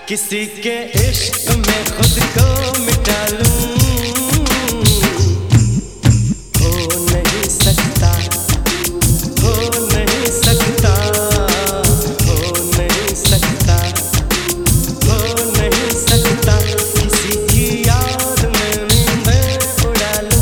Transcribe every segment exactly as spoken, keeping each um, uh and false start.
किसी के इश्क में खुद को मिटा लूं, हो नहीं सकता, हो नहीं सकता, हो नहीं सकता, हो नहीं सकता। किसी की याद में मैं उड़ा लूं,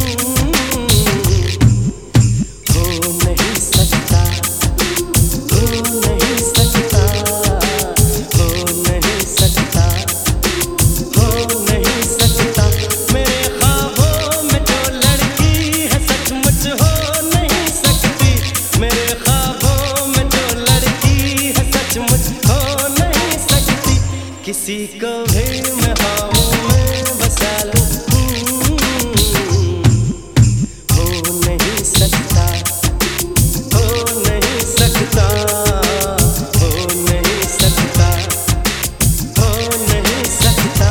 हो नहीं सकता, हो नहीं सकता, हो नहीं सकता, हो नहीं सकता। मेरे ख्वाबों में जो लड़की है सचमुच हो नहीं सकती, मेरे ख्वाबों में जो लड़की है सचमुच हो नहीं सकती। किसी को भी मैं ख्वाबों में बसा लूं, हो नहीं सकता, हो नहीं सकता, हो नहीं सकता, हो नहीं सकता।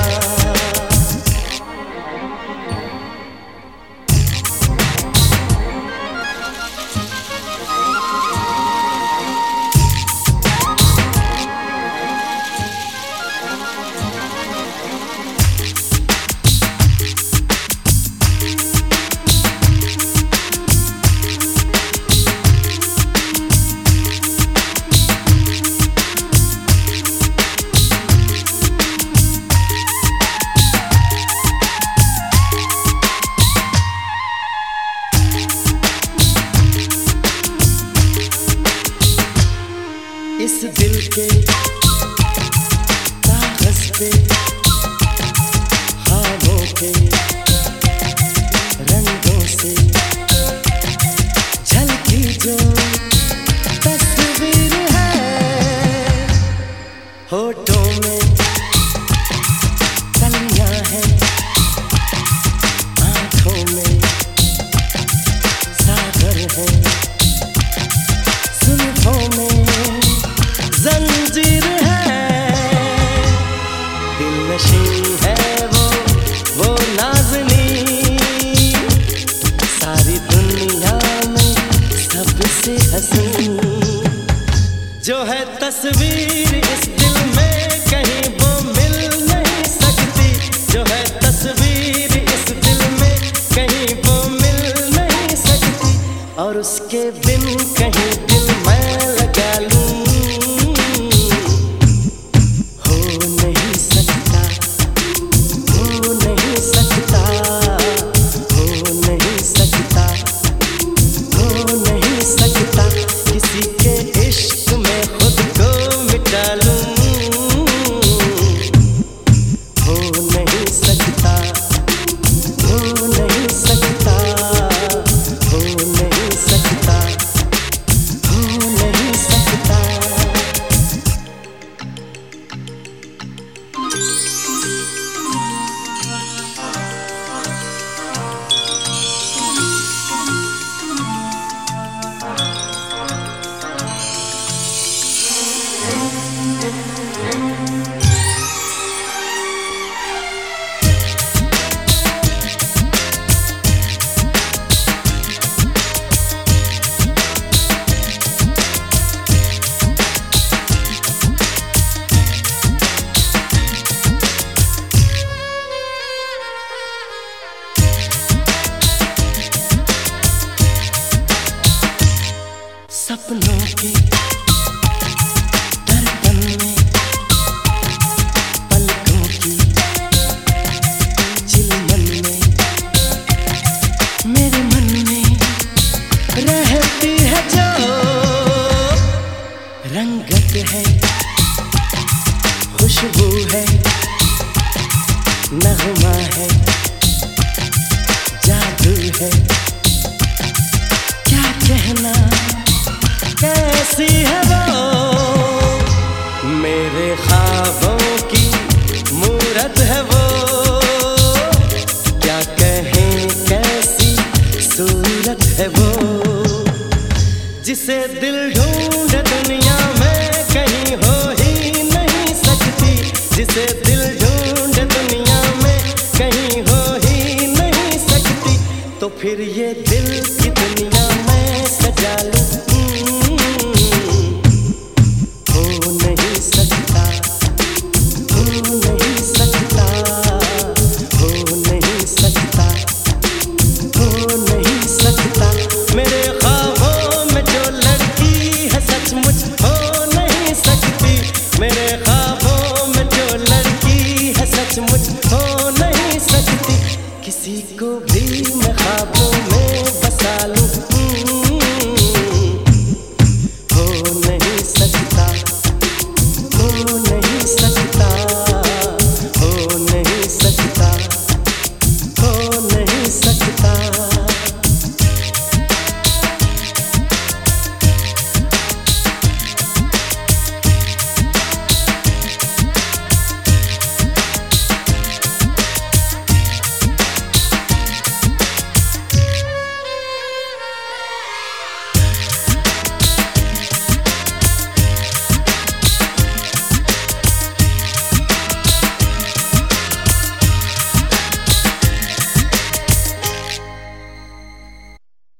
इस दिल के कागज पे ख्वाबों के रंगों से झलकी जो तस्वीर है, होठों में कलियां हैं, आंखों में सागर है, जुल्फों में जंजीर है, दिल नशीं है वो वो नाज़नीं, सारी दुनिया में सबसे हसीन जो है तस्वीर इस दिल में कहीं वो मिल नहीं सकती, जो है तस्वीर इस दिल में कहीं वो मिल नहीं सकती। और उसके बिन कहीं दिल मैं लगा लूं, सपनों के धड़कन में पलकों की चिलमन में मेरे मन में रहती है जो रंगत है, खुशबू है, नगमा है, जादू है, क्या कहना कैसी है वो, मेरे ख्वाबों की मूरत है वो, क्या कहें कैसी सूरत है वो, जिसे दिल ढूंढे दुनिया में कहीं हो ही नहीं सकती, जिसे दिल ढूंढे दुनिया में कहीं हो ही नहीं सकती। तो फिर ये दिल की दुनिया में सजा